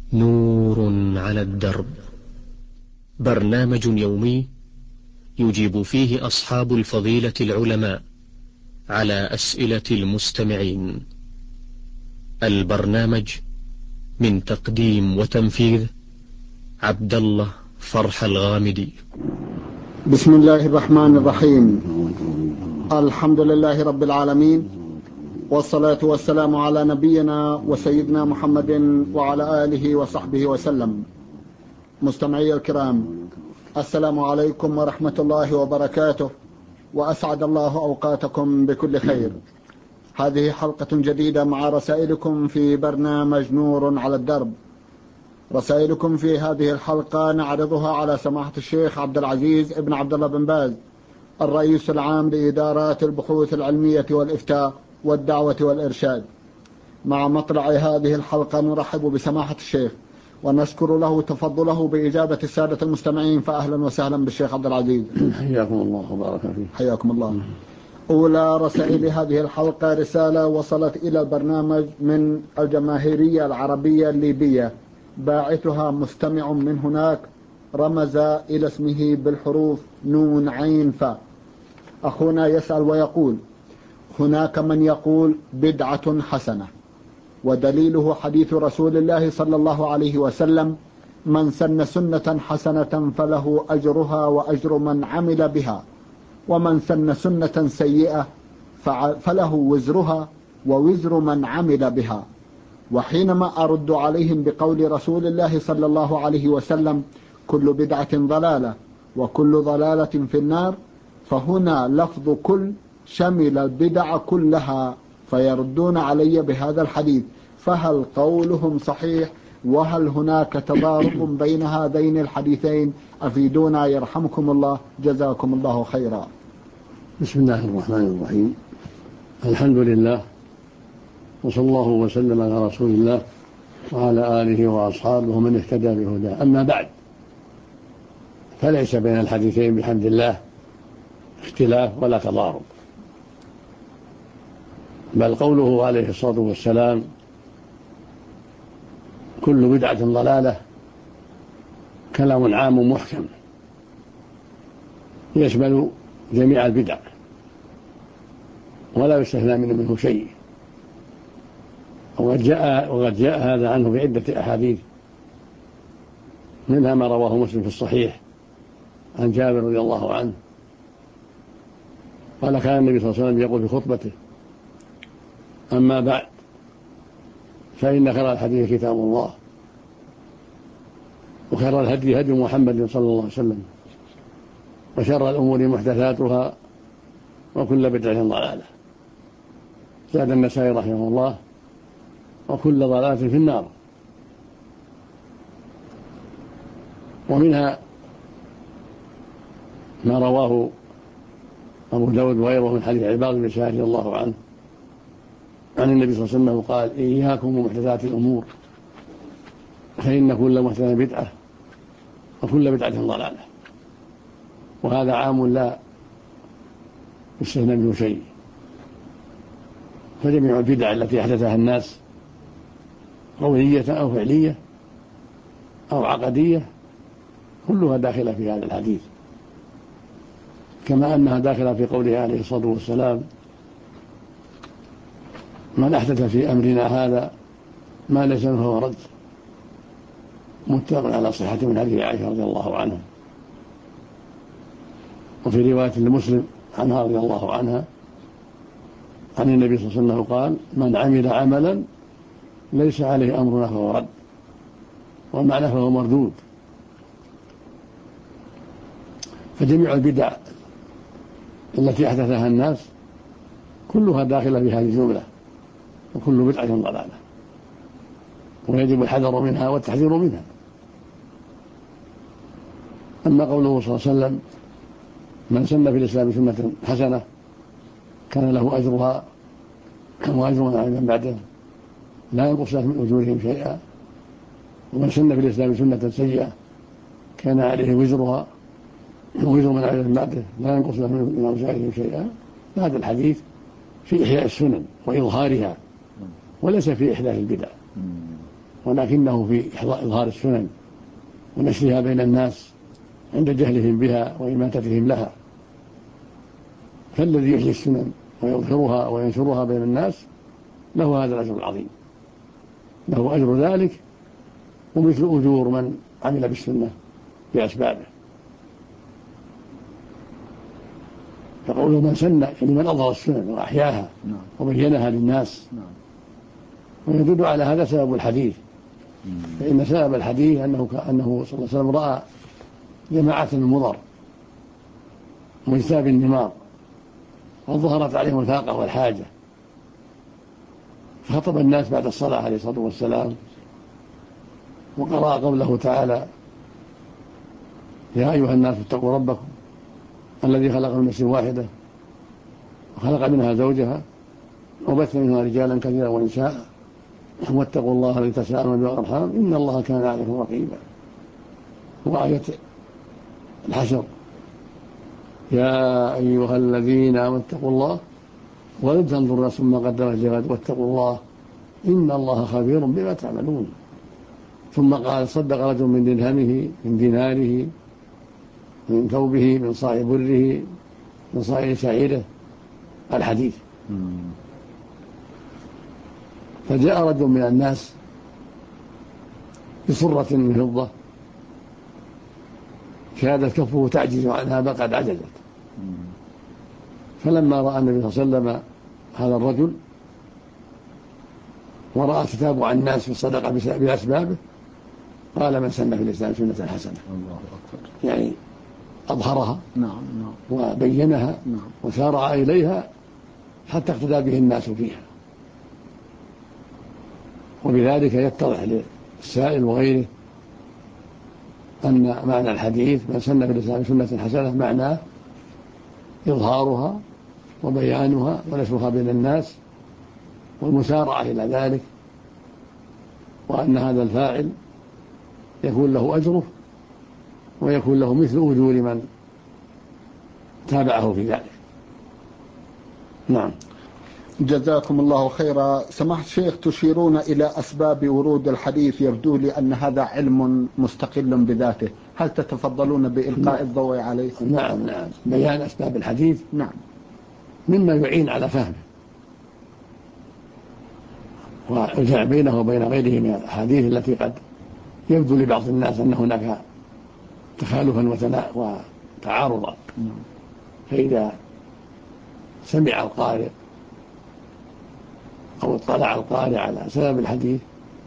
نور على الدرب، برنامج يومي يجيب فيه أصحاب الفضيلة العلماء على أسئلة المستمعين. البرنامج من تقديم وتنفيذ عبد الله فرح الغامدي. بسم الله الرحمن الرحيم. الحمد لله رب العالمين، والصلاة والسلام على نبينا وسيدنا محمد وعلى آله وصحبه وسلم. مستمعي الكرام، السلام عليكم ورحمة الله وبركاته، وأسعد الله أوقاتكم بكل خير. هذه حلقة جديدة مع رسائلكم في برنامج نور على الدرب. رسائلكم في هذه الحلقة نعرضها على سماحة الشيخ عبد العزيز ابن عبد الله بن باز، الرئيس العام لإدارات البحوث العلمية والإفتاء والدعوة والإرشاد. مع مطلع هذه الحلقة نرحب بسماحة الشيخ ونشكر له تفضله بإجابة السادة المستمعين، فأهلا وسهلا بالشيخ عبد العزيز. حياكم الله وبارك فيك. حياكم الله. أولى رسائل هذه الحلقة رسالة وصلت إلى البرنامج من الجماهيرية العربية الليبية، باعثها مستمع من هناك رمز إلى اسمه بالحروف نون عين فاء. أخونا يسأل ويقول: هناك من يقول بدعة حسنة، ودليله حديث رسول الله صلى الله عليه وسلم: من سن سنة حسنة فله أجرها وأجر من عمل بها، ومن سن سنة سيئة فله وزرها ووزر من عمل بها. وحينما أرد عليهم بقول رسول الله صلى الله عليه وسلم: كل بدعة ضلالة وكل ضلالة في النار، فهنا لفظ كل شمل البدع كلها، فيردون علي بهذا الحديث، فهل قولهم صحيح؟ وهل هناك تضارب بين هذين الحديثين؟ أفيدونا يرحمكم الله، جزاكم الله خيرا. بسم الله الرحمن الرحيم. الحمد لله، وصلى الله وسلم على رسول الله وعلى آله وأصحابه ومن اهتدى بهداه. أما بعد، فليس بين الحديثين بحمد الله اختلاف ولا تضارب، بل قوله عليه الصلاة والسلام: كل بدعة ضلالة، كلام عام محكم يشمل جميع البدع ولا يستثنى منه شيء. وقد جاء هذا عنه بعدة أحاديث، منها ما رواه مسلم في الصحيح عن جابر رضي الله عنه قال: كان النبي صلى الله عليه وسلم يقول في خطبته: أما بعد، فإن خير الحديث كتاب الله، وخير الهدي هدي محمد صلى الله عليه وسلم، وشر الأمور محدثاتها، وكل بدعة ضلالة. زاد النسائي رحمه الله: وكل ضلالة في النار. ومنها ما رواه أبو داود وغيره من حديث عباد بن سعد رضي الله عنه عن النبي صلى الله عليه وسلم قال: إياكم ومحدثات الأمور، فإن كل محدثة بدعة وكل بدعة ضلالة. وهذا عام لا يستثنى منه شيء، فجميع البدع التي أحدثها الناس قولية أو فعلية أو عقدية كلها داخلة في هذا الحديث، كما أنها داخلة في قوله عليه الصلاة والسلام: من أحدث في أمرنا هذا ما ليس منه فهو رد. متفق على صحة من حديث عائشة رضي الله عنها. وفي رواية لمسلم عنها رضي الله عنها عن النبي صلى الله عليه وسلم قال: من عمل عملا ليس عليه أمرنا فهو رد، والمعنى فهو مردود. فجميع البدع التي أحدثها الناس كلها داخلة في هذه الجملة، وكل بدعة ضلالة، ويجب الحذر منها والتحذير منها. أما قوله صلى الله عليه وسلم: من سن في الإسلام سنة حسنة كان له أجرها وأجر من عمل بعده لا ينقص من أجورهم شيئا، ومن سن في الإسلام سنة سيئة كان عليه وزرها ووزر من عمل بعده لا ينقص من أوزارهم شيئا. هذا الحديث في إحياء السنن وإظهارها، وليس في إحداث البدع. ولكنه في إظهار السنن ونشرها بين الناس عند جهلهم بها وإماتتهم لها. فالذي يحيي السنن ويظهرها وينشرها بين الناس له هذا الأجر العظيم، له أجر ذلك ومثل أجور من عمل بالسنة بأسبابه. فقوله من سن يعني من أظهر السنن وأحياها وبينها للناس، ويدل على هذا سبب الحديث. فإن سبب الحديث أنه صلى الله عليه وسلم رأى جماعة من مضر واجتاب النمار وظهرت عليهم الفاقة والحاجة، فخطب الناس بعد الصلاة عليه الصلاة والسلام وقرأ قوله تعالى: يا أيها الناس اتقوا ربكم الذي خلق من نفس واحدة وخلق منها زوجها وبث منها رجالا كثيرا ونساء واتقوا الله الذي تساءلون به والأرحام إن الله كان عليكم رقيبا. وآية الحشر: يا أيها الذين آمنوا اتقوا الله ولتنظر نفس ما قدمت لغد واتقوا الله إن الله خبير بما تعملون. ثم قال: صدق رجل من درهمه من ديناره من ثوبه من صاع بره من صاع شعيره. الحديث. فجاء رجل من الناس بصرة من فضة كادت كفه تعجز عنها بل قد عجزت، فلما رأى النبي صلى الله عليه وسلم هذا الرجل ورأى تتابع الناس في الصدقة بأسبابه قال: من سن في الإسلام سنة حسنة. الله أكبر. يعني أظهرها نعم وبينها وسارع إليها حتى اقتدى به الناس فيها. وبذلك يتضح للسائل وغيره أن معنى الحديث من سن في الإسلام سنة حسنة معناه إظهارها وبيانها ونشرها بين الناس والمسارعة إلى ذلك، وأن هذا الفاعل يكون له أجره ويكون له مثل أجور من تابعه في ذلك. نعم. جزاكم الله خيرا. سماحة الشيخ، تشيرون إلى أسباب ورود الحديث، يبدو لي أن هذا علم مستقل بذاته، هل تتفضلون بإلقاء الضوء عليه؟ نعم بيان أسباب الحديث نعم مما يعين على فهمه والجمع بينه وبين غيره من الأحاديث التي قد يبدو لبعض الناس أن هناك تخالفا وتعارضا. فإذا سمع القارئ أو اطلع القارئ على سبب الحديث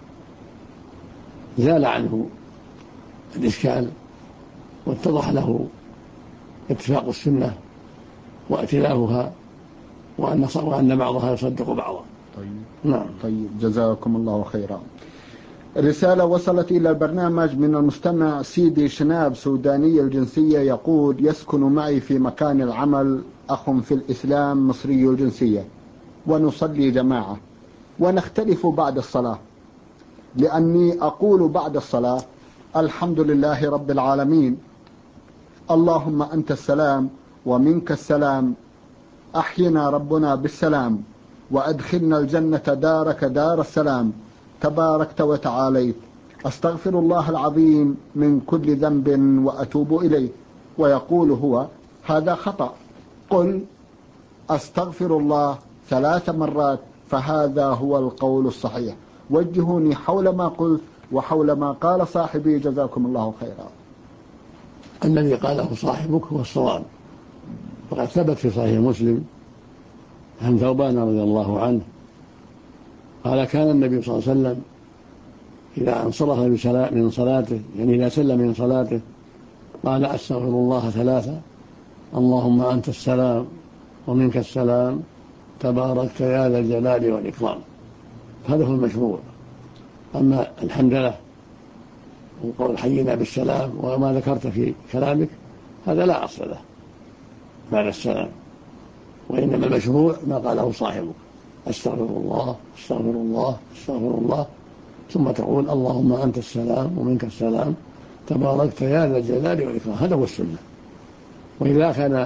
زال عنه الإشكال واتضح له اتفاق السنة وائتلافها وأن بعضها يصدق بعضا. طيب جزاكم الله خيرا. رسالة وصلت إلى البرنامج من المستمع سيدي شناب سوداني الجنسية، يقول: يسكن معي في مكان العمل أخ في الإسلام مصري الجنسية ونصلي جماعة ونختلف بعد الصلاة، لأني أقول بعد الصلاة: الحمد لله رب العالمين، اللهم أنت السلام ومنك السلام، أحينا ربنا بالسلام وأدخلنا الجنة دارك دار السلام، تباركت وتعاليت، أستغفر الله العظيم من كل ذنب وأتوب إليه. ويقول هو: هذا خطأ، قل أستغفر الله 3 مرات فهذا هو القول الصحيح. وجهوني حول ما قلت وحول ما قال صاحبي، جزاكم الله خيرا. الذي قاله صاحبك هو الصواب، وقد ثبت في صحيح مسلم عن ثوبان رضي الله عنه قال: كان النبي صلى الله عليه وسلم إذا انصرف من صلاته، يعني إذا سلم من صلاته، قال: أستغفر الله 3، اللهم أنت السلام ومنك السلام، تباركت يا ذا الجلال والإكرام. هذا هو المشروع. أما الحمدلله وقول حينا بالسلام وما ذكرت في كلامك هذا لا أصل له بعد السلام، وإنما المشروع ما قاله صاحبك: أستغفر الله أستغفر الله أستغفر الله، ثم تقول: اللهم أنت السلام ومنك السلام، تباركت يا ذا الجلال والإكرام. هذا هو السنة. وإذا كان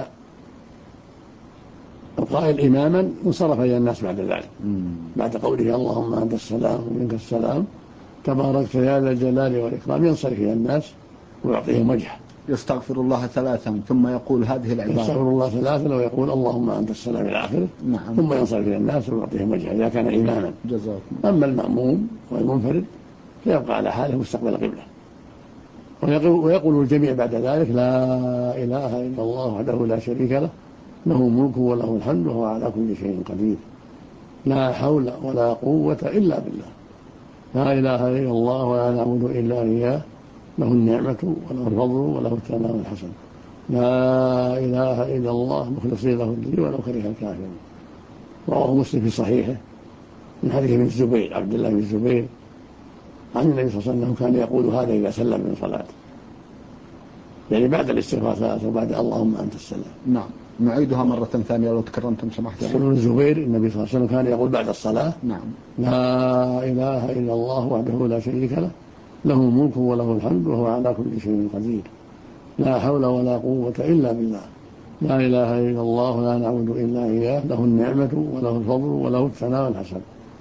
القائل إماما انصرف إلى الناس بعد ذلك، بعد قوله: اللهم أنت السلام ومنك السلام، تباركت يا ذا الجلال والإكرام، ينصرف إلى الناس ويعطيهم وجهه. يستغفر الله 3 ثم يقول هذه العبارة. يستغفر الله 3 ويقول اللهم أنت السلام إلى آخره. نعم. ثم ينصرف إلى الناس ويعطيهم وجهه إذا كان إماما. جزاكم. أما المأموم والمنفرد فيبقى على حاله مستقبل القبلة. ويقول الجميع بعد ذلك لا إله إلا الله وحده لا شريك له، له الملك وله الحمد وهو على كل شيء قدير، لا حول ولا قوة إلا بالله، لا إله إلا الله ولا نعبد إلا إياه، له النعمة وله الفضل وله الثناء الحسن، لا إله إلا الله مخلصين له الدين ولو كره الكافرون. رواه مسلم في صحيحه من حديث ابن الزبير عبد الله بن الزبير عن النبي صلى الله عليه وسلم كان يقول هذا إذا سلم من صلاته، يعني بعد الاستغفار 3 وبعد اللهم أنت السلام. نعم. نعيدها مرة ثانية لو تكرمتم سمحت. يقول ابن الزبير النبي صلى الله عليه وسلم كان يقول بعد الصلاة نعم لا إله إلا الله وحده لا شريك له، له الملك وله الحمد وهو على كل شيء قدير، لا حول ولا قوة إلا بالله، لا إله إلا الله ولا نعبد إلا إياه، له النعمة وله الفضل وله الثناء الحسن،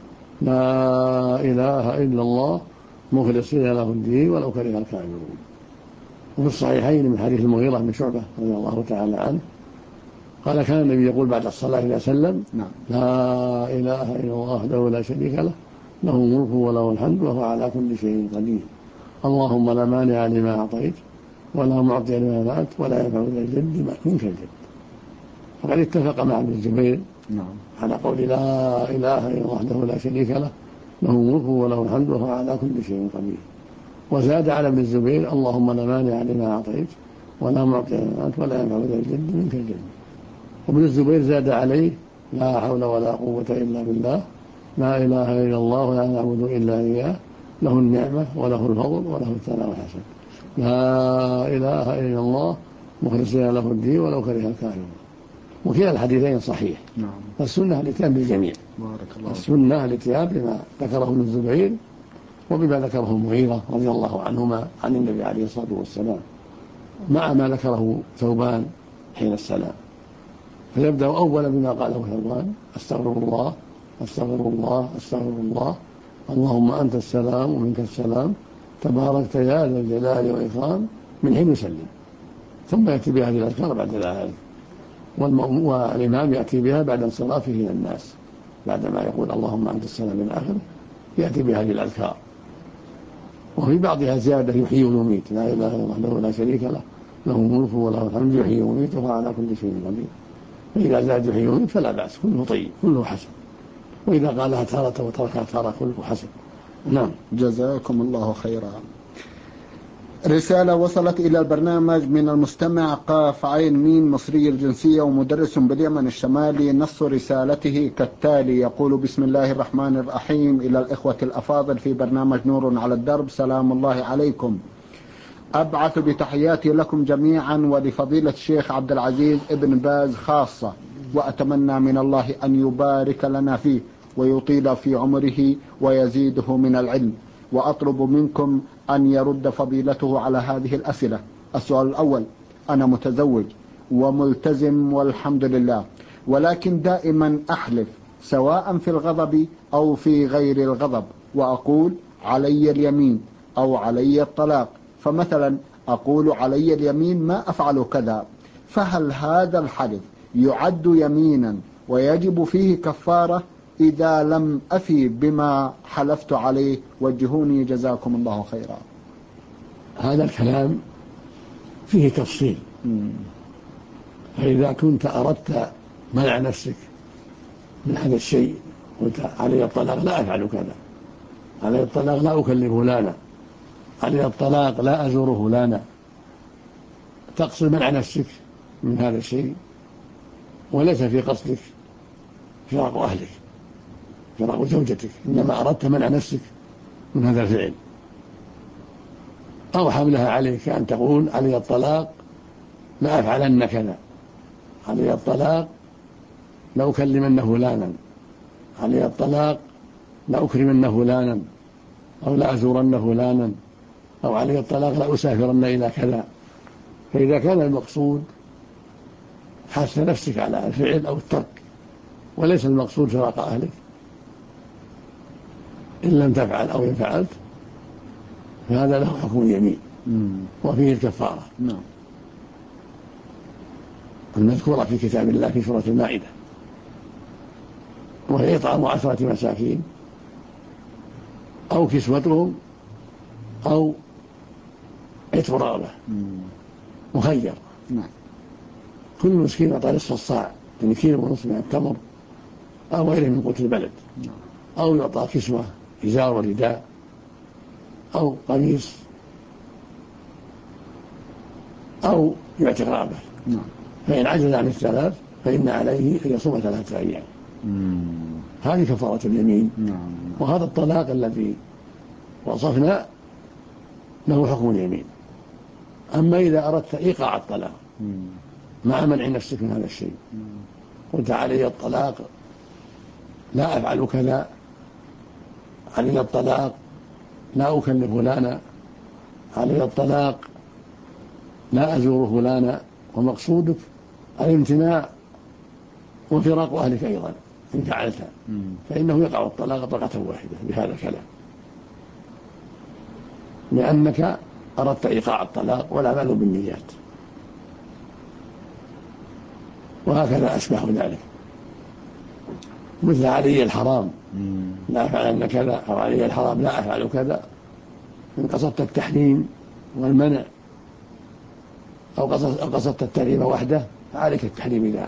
لا إله إلا الله مخلصين له الدين ولو كره الكافرون. وفي الصحيحين من حديث المغيرة بن شعبة رضي الله تعالى عنه قال كان النبي يقول بعد الصلاة إذا سلم نعم. لا إله إلا الله وحده لا شريك له، له الملك وله الحمد وهو على كل شيء قدير، اللهم لا مانع لما أعطيت ولا معطي لما منعت ولا ينفع ذا الجد منك الجد. فقد اتفق مع ابن الزبير نعم. على قول لا إله إلا الله وحده لا شريك له، له الملك وله الحمد وهو على كل شيء قدير. وزاد على ابن الزبير اللهم لا مانع لما أعطيت ولا معطي لما منعت ولا ينفع ذا الجد منك الجد. وابن الزبير زاد عليه لا حول ولا قوة إلا بالله، لا إله إلا الله ولا نعبد إلا إياه، له النعمة وله الفضل وله الثناء الحسن، لا إله إلا الله مخلصين له الدين ولو كره الكافرون. وكلا الحديثين صحيح. نعم. فالسنة الاتيان بالجميع. بارك الله. السنة الاتيان بما ذكره ابن الزبير وبما ذكره المغيرة رضي الله عنهما عن النبي عليه الصلاة والسلام، مع ما ذكره ثوبان حين السلام. فيبدأ أولا بما قاله ثوبان استغفر الله استغفر الله استغفر الله، اللهم أنت السلام ومنك السلام، تباركت يا ذا الجلال والإكرام، من حين يسلم. ثم يأتي بهذه الأذكار بعد ذلك، والإمام يأتي بها بعد انصرافه إلى الناس، بعدما يقول اللهم أنت السلام إلى آخره يأتي بهذه الأذكار. وفي بعضها زيادة يحيي ويميت، لا إله إلا الله وحده لا شريك له، له الملك وله الحمد يحيي ويميت وهو على كل شيء قدير. فإذا زاد يحيي ويميت فلا بأس، كله طيب كله حسن، وإذا قالها تارة وتركها تارة كله حسن. نعم. جزاكم الله خيرا. رسالة وصلت إلى البرنامج من المستمع قاف عين ميم مصري الجنسية ومدرس باليمن الشمالي. نص رسالته كالتالي، يقول بسم الله الرحمن الرحيم. إلى الإخوة الأفاضل في برنامج نور على الدرب، سلام الله عليكم. أبعث بتحياتي لكم جميعا ولفضيلة الشيخ عبد العزيز ابن باز خاصة، وأتمنى من الله أن يبارك لنا فيه ويطيل في عمره ويزيده من العلم. وأطلب منكم أن يرد فضيلته على هذه الأسئلة. السؤال الأول: أنا متزوج وملتزم والحمد لله، ولكن دائما أحلف سواء في الغضب أو في غير الغضب، وأقول علي اليمين أو علي الطلاق. فمثلا أقول علي اليمين ما أفعل كذا، فهل هذا الحلف يعد يمينا ويجب فيه كفارة إذا لم أفي بما حلفت عليه؟ وجهوني جزاكم الله خيرا. هذا الكلام فيه تفصيل. فإذا كنت أردت منع نفسك من هذا الشيء، قلت علي الطلاق لا أفعل كذا، علي الطلاق لا أكلم فلانا، علي الطلاق لا أزور فلانا، تقصد منع نفسك من هذا الشيء وليس في قصدك فراق أهلك فراق زوجتك، إنما أردت منع نفسك من هذا الفعل. أو حملها عليك أن تقول علي الطلاق لا أفعلن كذا، علي الطلاق لا أكلمن فلانا، علي الطلاق لا أكرمن فلانا، أو لا أزورن فلانا، أو علي الطلاق لا أسافرن إلى كذا. فإذا كان المقصود حث نفسك على الفعل أو الترك وليس المقصود فراق أهلك، إن لم تفعل أو إن فعلت فهذا له حكم اليمين وفيه الكفارة نعم. المذكورة في كتاب الله في سورة المائدة، وهي إطعام 10 مساكين أو كسوتهم أو عتق رغبة مخير. نعم. كل مسكين يعطى نصف الصاع، يعني 1.5 كيلو من التمر أو غيره من قوت البلد، أو يعطى كسوة إزار ورداء أو قميص أو يعتق رغبة. فإن عجز عن الثلاث فإن عليه أن يصوم 3 أيام. هذه كفارة اليمين. وهذا الطلاق الذي وصفنا له حكم اليمين. أما إذا أردت إيقاع الطلاق مع منع نفسك من هذا الشيء، قلت علي الطلاق لا أفعل كذا، علي الطلاق لا أكلف فلانا، علي الطلاق لا أزور فلانا، ومقصودك الامتناع وفراق أهلك أيضا إن فعلتها، فإنه يقع الطلاق طلقة واحدة بهذا الكلام، لأنك أردت إيقاع الطلاق والعمل بالنيات. وهكذا أشبه ذلك، مثل علي الحرام لا أفعل كذا، أو علي الحرام لا أفعل كذا. إن قصدت التحريم والمنع أو قصدت التحريم وحده فعليك التحريم إذا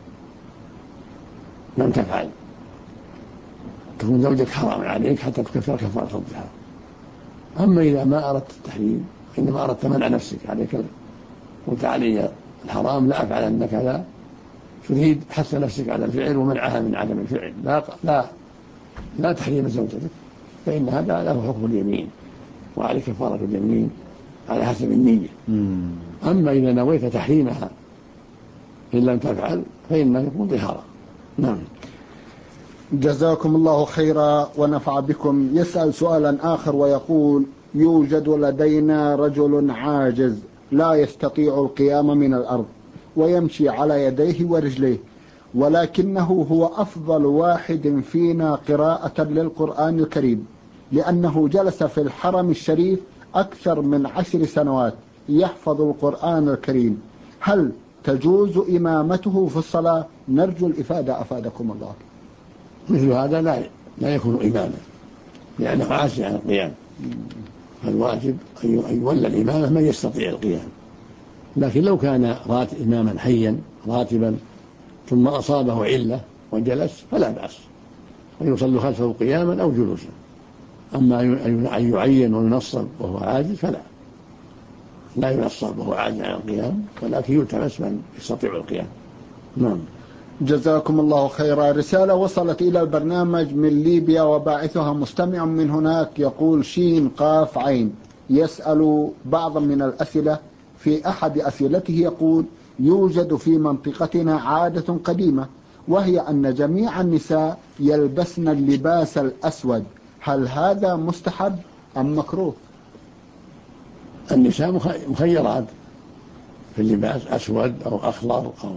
لم تفعل، تكون زوجك حرام عليك حتى تكفر كفارة الظهار. أما إذا ما أردت التحريم إنما أردت منع نفسك، عليك قلت علي الحرام لا أفعل أن كذا، تريد حث نفسك على الفعل ومنعها من عدم الفعل، لا تحريم زوجتك، فإن هذا له حكم اليمين وعليك كفارة اليمين على حسب النية. أما إذا نويت تحريمها إن لم تفعل فإنه يكون ظهارا. نعم. جزاكم الله خيرا ونفع بكم. يسأل سؤالا آخر ويقول: يوجد لدينا رجل عاجز لا يستطيع القيام من الأرض ويمشي على يديه ورجليه، ولكنه هو أفضل واحد فينا قراءة للقرآن الكريم، لأنه جلس في الحرم الشريف أكثر من 10 سنوات يحفظ القرآن الكريم. هل تجوز إمامته في الصلاة؟ نرجو الإفادة أفادكم الله. مثل هذا لا يكون إماما لأنه عاجز عن القيام، فالواجب أن يولى الإمامة من يستطيع القيام. لكن لو كان إماما حيا راتبا ثم أصابه علة وجلس فلا بأس أن يصلي خلفه قياما أو جلوسا. أما أن يعين وينصب وهو عاجز فلا، لا ينصب وهو عاجز عن القيام، ولكن يلتمس من يستطيع القيام. نعم. جزاكم الله خيرا. رسالة وصلت إلى البرنامج من ليبيا وباعثها مستمع من هناك، يقول شين قاف عين، يسأل بعضا من الأسئلة. في أحد أسئلته يقول: يوجد في منطقتنا عادة قديمة، وهي أن جميع النساء يلبسن اللباس الأسود، هل هذا مستحب أم مكروه؟ النساء مخيرات في اللباس، أسود أو أخضر أو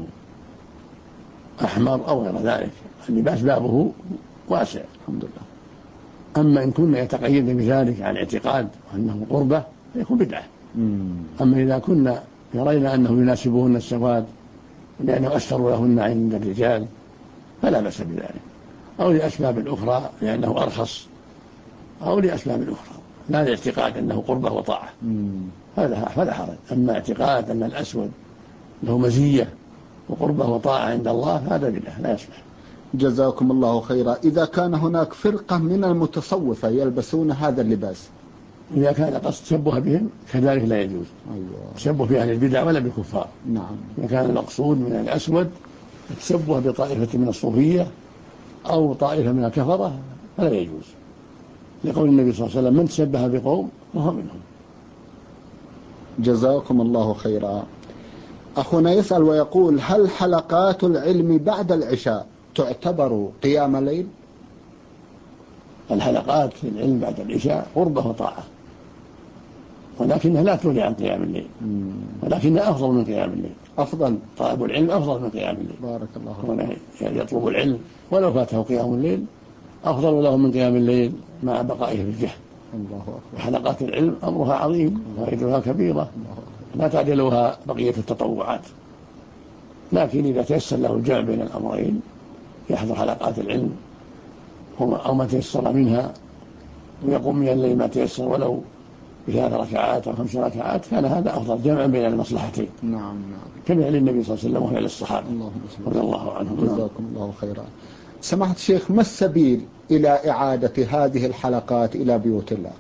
أحمر أو غير ذلك، اللباس بابه واسع الحمد لله. أما إن كنا يتقيد بذلك عن اعتقاد وأنه قربة فيكون بدعة. أما إذا كنا يرينا أنه يناسبهن السواد لأنه أستر لهن عند الرجال فلا بأس بذلك، أو لأسباب أخرى لأنه أرخص، أو لأسباب أخرى لا لاعتقاد أنه قربة وطاعة، فلا حرج. أما اعتقاد أن الأسود له مزية وقربة وطاعة عند الله هذا بدعة لا يصلح. جزاكم الله خيرا. إذا كان هناك فرقة من المتصوفة يلبسون هذا اللباس، إذا كان قصد تشبه بهم كذلك لا يجوز. تشبه بأهل البدع ولا بالكفار. نعم. إذا كان المقصود من الأسود التشبه بطائفة من الصوفية أو طائفة من الكفرة فلا يجوز، لقول النبي صلى الله عليه وسلم: من تشبه بقوم فهو منهم. جزاكم الله خيرا. أخونا يسأل ويقول: هل حلقات العلم بعد العشاء تعتبر قيام ليل؟ الحلقات في العلم بعد العشاء قربة وطاعة، ولكنها لا تغني عن قيام الليل، ولكنها أفضل من قيام الليل. أفضل، طلب العلم أفضل من قيام الليل. بارك الله فيك. يعني يطلب العلم ولو فاته قيام الليل أفضل له من قيام الليل مع بقائه في الجهل. الله أكبر. وحلقات العلم أمرها عظيم وفائدتها كبيرة لا تعدلها بقية التطوعات، لكن إذا تيسر له الجمع بين الأمرين يحضر حلقات العلم أو ما تيسر منها ويقوم من الليل ما تيسر ولو ب3 ركعات أو 5 ركعات، كان هذا أفضل جمعا بين المصلحتين. نعم. كما للنبي صلى الله عليه وسلم وفعل الصحابة رضي الله عنهم. جزاكم الله خيرا. سماحة الشيخ، ما السبيل إلى إعادة هذه الحلقات إلى بيوت الله؟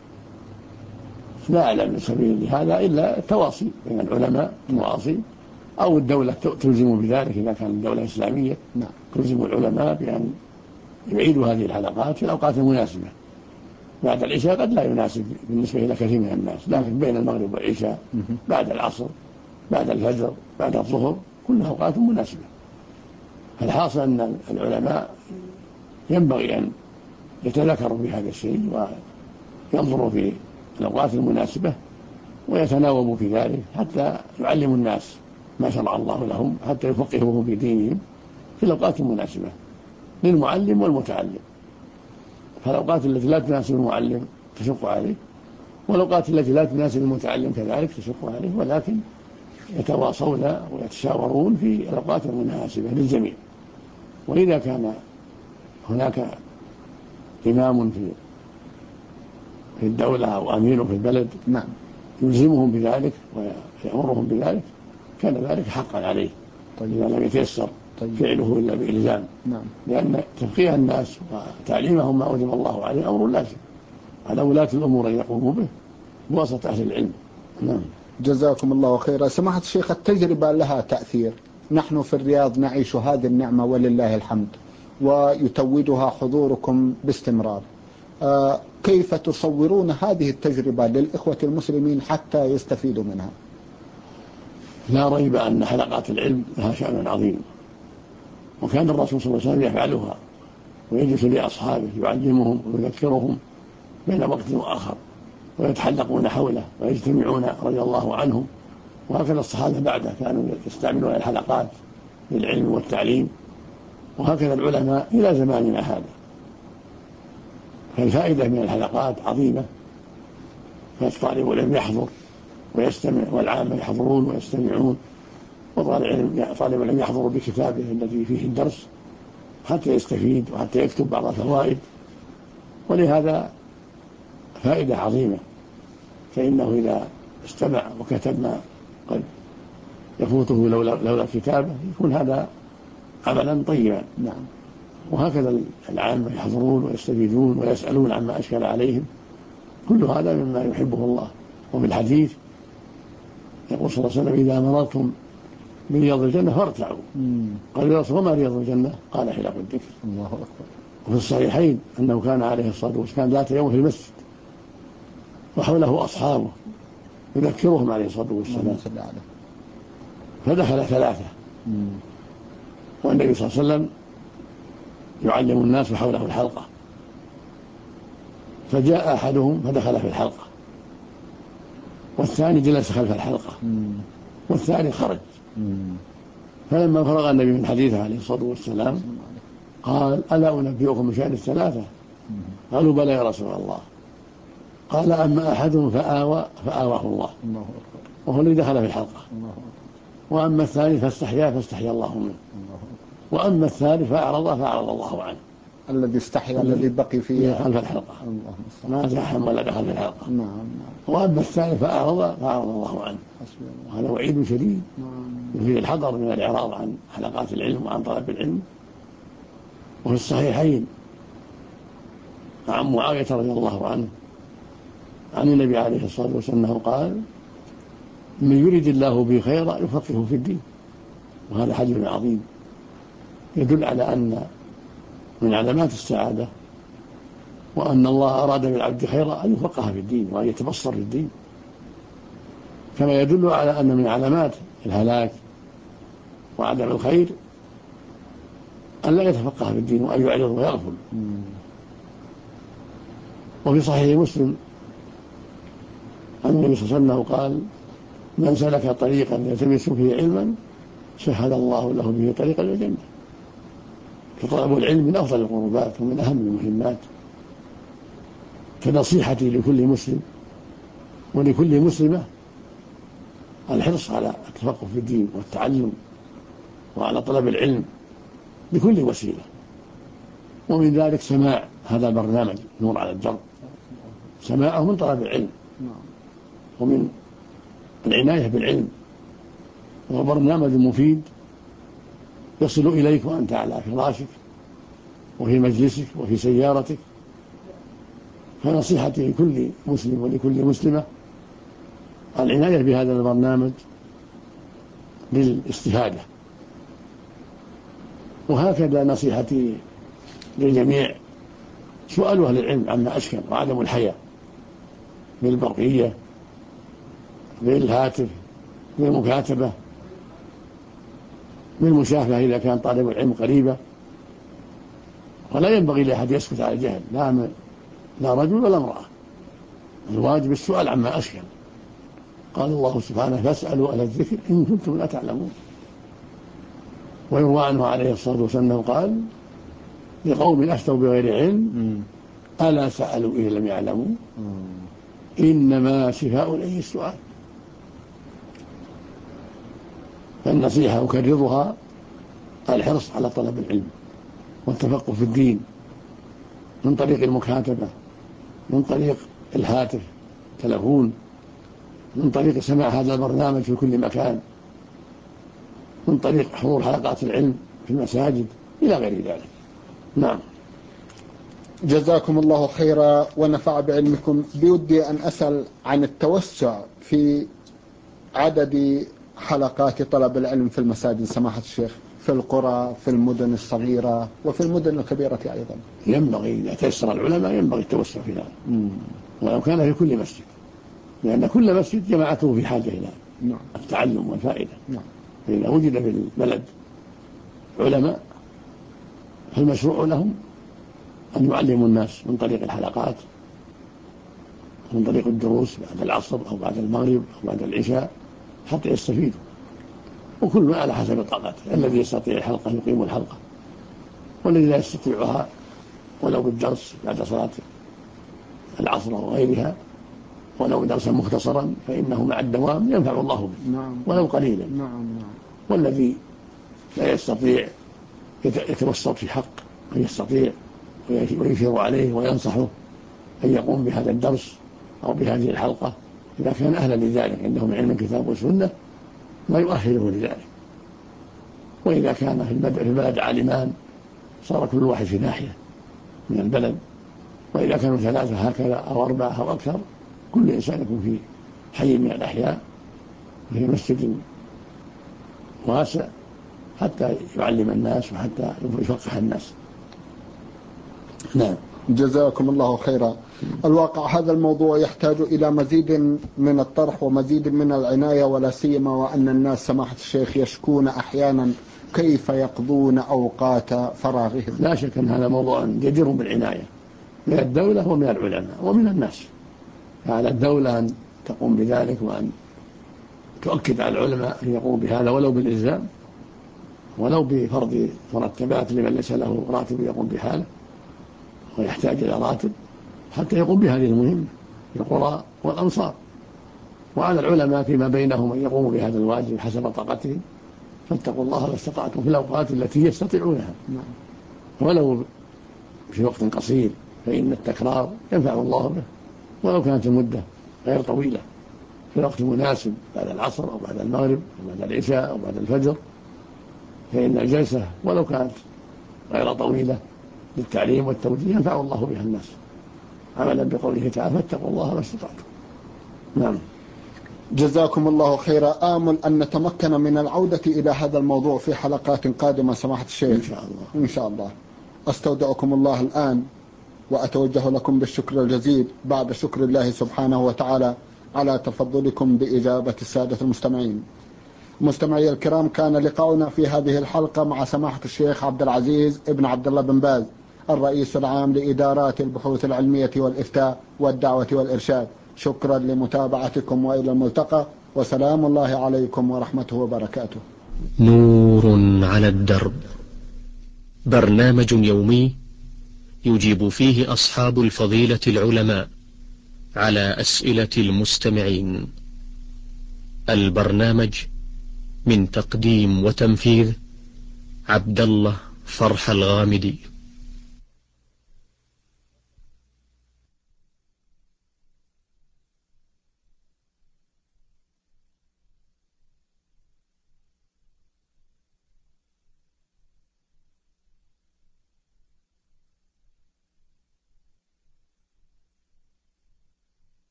لا أعلم من سبيل هذا إلا التواصي بين العلماء، تواصي، أو الدولة تلزم بذلك إذا كانت الدولة إسلامية. نعم. تلزم العلماء بأن يعيدوا هذه الحلقات في الأوقات المناسبة. بعد العشاء قد لا يناسب بالنسبة إلى كثير من الناس، لكن بين المغرب والعشاء، بعد العصر، بعد الفجر، بعد الظهر، كلها أوقات مناسبة. الحاصل أن العلماء ينبغي أن يتذكروا بهذا الشيء وينظروا في الأوقات المناسبة ويتناوبوا في ذلك حتى يعلموا الناس ما شرع الله لهم، حتى يفقهوهم في دينهم في الأوقات المناسبة للمعلم والمتعلم. فالأوقات التي لا تناسب المعلم تشق عليه، والأوقات التي لا تناسب المتعلم كذلك تشق عليه، ولكن يتواصون ويتشاورون في الأوقات المناسبة للجميع. وإذا كان هناك إمام في الدولة أو أمير في البلد نعم يلزمهم بذلك ويأمرهم بذلك كان ذلك حقا عليه. طيب. إذا لم يتيسر فعله إلا بإلزام. نعم. لأن تفقيه الناس وتعليمهم ما أوجب الله عليه أمر لازم على ولاة الأمور أن يقوموا به بواسطة أهل العلم. نعم. جزاكم الله خيرا. سماحة الشيخ، التجربة لها تأثير، نحن في الرياض نعيش هذه النعمة ولله الحمد، ويتوجها حضوركم باستمرار. كيف تصورون هذه التجربة للإخوة المسلمين حتى يستفيدوا منها؟ لا ريب أن حلقات العلم لها شأن عظيم، وكان الرسول صلى الله عليه وسلم يفعلها ويجلس لأصحابه يعلمهم ويذكرهم بين وقت وآخر، ويتحلقون حوله ويجتمعون رضي الله عنهم. وهكذا الصحابة بعده كانوا يستعملون الحلقات للعلم والتعليم، وهكذا العلماء إلى زماننا هذا. فالفائدة من الحلقات عظيمة، فالطالب العلم يحضر ويستمع والعامة يحضرون ويستمعون، وطالب العلم يحضر بكتابه الذي فيه الدرس حتى يستفيد وحتى يكتب بعض الفوائد، ولهذا فائدة عظيمة. فإنه إذا استمع وكتب ما قد يفوته لولا الكتابة يكون هذا عملا طيبا. نعم. وهكذا العامة يحضرون ويستفيدون ويسألون عما أشكل عليهم، كل هذا مما يحبه الله. وفي الحديث يقول صلى الله عليه وسلم: إذا مررتم برياض الجنة فارتعوا. قال: يا رسول الله ما رياض الجنة؟ قال: حلق الذكر. الله أكبر. وفي الصحيحين أنه كان عليه الصلاة والسلام ذات يوم في المسجد وحوله أصحابه يذكرهم عليه الصلاة والسلام، فدخل 3 والنبي صلى الله عليه وسلم يعلم الناس وحوله الحلقة، فجاء أحدهم فدخل في الحلقة، والثاني جلس خلف الحلقة، والثاني خرج. فلما فرغ النبي من حديثه عليه الصلاة والسلام قال: ألا أنبئكم بشأن ال3؟ قالوا: بلى يا رسول الله. قال: أما أحدهم فآواه الله، وهو الذي دخل في الحلقة، وأما الثاني فاستحيا الله منه، وأما الثالث فأعرض الله عنه. الذي استحيا الذي بقي فيه خلف الحلقة ما زاحم ولا دخل في الحلقة. نعم. وأما الثالث فأعرض الله عنه. وهذا وعيد شديد يفيد الحذر من الإعراض عن حلقات العلم وعن طلب العلم. وفي الصحيحين عن معاوية رضي الله عنه عن النبي عليه الصلاة والسلام أنه قال: من يريد الله به خيرا يفقهه في الدين. وهذا حديث عظيم يدل على أن من علامات السعادة وأن الله أراد بالعبد خيرا أن يفقه في الدين وأن يتبصر في الدين، كما يدل على أن من علامات الهلاك وعدم الخير أن لا يتفقه في الدين وأن يعرض ويغفل. وفي صحيح مسلم عن النبي صلى الله عليه وسلم قال: من سلك طريقا يلتمس فيه علما سهل الله له به طريقا إلى الجنة. فطلب العلم من أفضل القربات ومن أهم المهمات، فنصيحتي لكل مسلم ولكل مسلمة الحرص على التفقه في الدين والتعلم وعلى طلب العلم بكل وسيلة، ومن ذلك سماع هذا البرنامج نور على الدرب، سماعه من طلب العلم ومن العناية بالعلم، وهو برنامج مفيد يصل إليك وأنت على فراشك وفي مجلسك وفي سيارتك. فنصيحتي لكل مسلم ولكل مسلمة العناية بهذا البرنامج للاستفادة. وهكذا نصيحتي للجميع سؤال أهل العلم عما أشكل وعدم الحياء بالبرقية بالهاتف بالمكاتبة بالمشافهة إذا كان طالب العلم قريبة. ولا ينبغي لأحد يسكت على الجهل، لا رجل ولا امرأة، الواجب السؤال عما أشكل. قال الله سبحانه فاسألوا أهل الذكر إن كنتم لا تعلمون. ويروى عنه عليه الصلاة والسلام قال لقوم أفتوا بغير علم ألا سألوا إن لم يعلموا إنما شفاء العي السؤال. فالنصيحة أكررها الحرص على طلب العلم والتفقه في الدين من طريق المكاتبة، من طريق الهاتف تلفون، من طريق سماع هذا البرنامج في كل مكان، من طريق حضور حلقات العلم في المساجد إلى غير ذلك. نعم. جزاكم الله خيرا ونفع بعلمكم. بودي أن أسأل عن التوسع في عدد حلقات طلب العلم في المساجد سماحة الشيخ، في القرى، في المدن الصغيرة وفي المدن الكبيرة أيضا. ينبغي إذا تيسر العلماء ينبغي التوسع في ذلك، ولو كان في كل مسجد، لأن كل مسجد جماعته في حاجة إلى التعلم والفائدة. فإذا وجد في البلد علماء فالمشروع لهم أن يعلموا الناس من طريق الحلقات ومن طريق الدروس بعد العصر أو بعد المغرب أو بعد العشاء حتى يستفيدوا، وكل على حسب طاقته. الذي يستطيع الحلقة يقيم الحلقة، والذي لا يستطيعها ولو بالدرس بعد صلاة العصر وغيرها ولو درسا مختصرا فإنه مع الدوام ينفع الله به ولو قليلا. والذي لا يستطيع يتوسط في حق من يستطيع ويشير عليه وينصحه أن يقوم بهذا الدرس أو بهذه الحلقة إذا كان أهلا لذلك عندهم علم الكتاب والسنة ما يؤهله لذلك. وإذا كان في البلد عالمان صار كل واحد في ناحية من البلد، وإذا كانوا ثلاثة هكذا أو أربعة أو أكثر كل إنسان يكون في حي من الأحياء في مسجد واسع حتى يعلم الناس وحتى يفقه الناس. نعم. جزاكم الله خيرا. الواقع هذا الموضوع يحتاج إلى مزيد من الطرح ومزيد من العناية، ولا سيما وأن الناس سماحة الشيخ يشكون أحيانا كيف يقضون أوقات فراغهم. لا شك أن هذا موضوع جدير بالعناية من الدولة ومن العلماء ومن الناس. فعلى الدولة أن تقوم بذلك وأن تؤكد على العلماء أن يقوموا بهذا ولو بالإلزام ولو بفرض مرتبات لمن ليس له راتب يقوم بحاله ويحتاج إلى راتب حتى يقوم بهذه المهمة في القرى والأمصار. وعلى العلماء فيما بينهم أن يقوموا بهذا الواجب حسب طاقتهم، فاتقوا الله ما استطعتم في الأوقات التي يستطيعونها ولو في وقت قصير، فإن التكرار ينفع الله به ولو كانت المدة غير طويلة، في وقت مناسب بعد العصر أو بعد المغرب أو بعد العشاء أو بعد الفجر، فإن الجلسة ولو كانت غير طويلة للتعليم والتوجيه ينفع الله بها الناس، عملا بقوله تعالى فاتقوا الله ما استطعتم. نعم. جزاكم الله خيرا. آمل أن نتمكن من العودة إلى هذا الموضوع في حلقات قادمة سماحة الشيخ إن شاء الله. إن شاء الله. أستودعكم الله الآن وأتوجه لكم بالشكر الجزيل بعد شكر الله سبحانه وتعالى على تفضلكم بإجابة السادة المستمعين. مستمعي الكرام، كان لقاؤنا في هذه الحلقة مع سماحة الشيخ عبد العزيز ابن عبد الله بن باز، الرئيس العام لإدارات البحوث العلمية والإفتاء والدعوة والإرشاد. شكرا لمتابعتكم وإلى الملتقى، وسلام الله عليكم ورحمته وبركاته. نور على الدرب، برنامج يومي يجيب فيه أصحاب الفضيلة العلماء على أسئلة المستمعين. البرنامج من تقديم وتنفيذ عبد الله فرح الغامدي.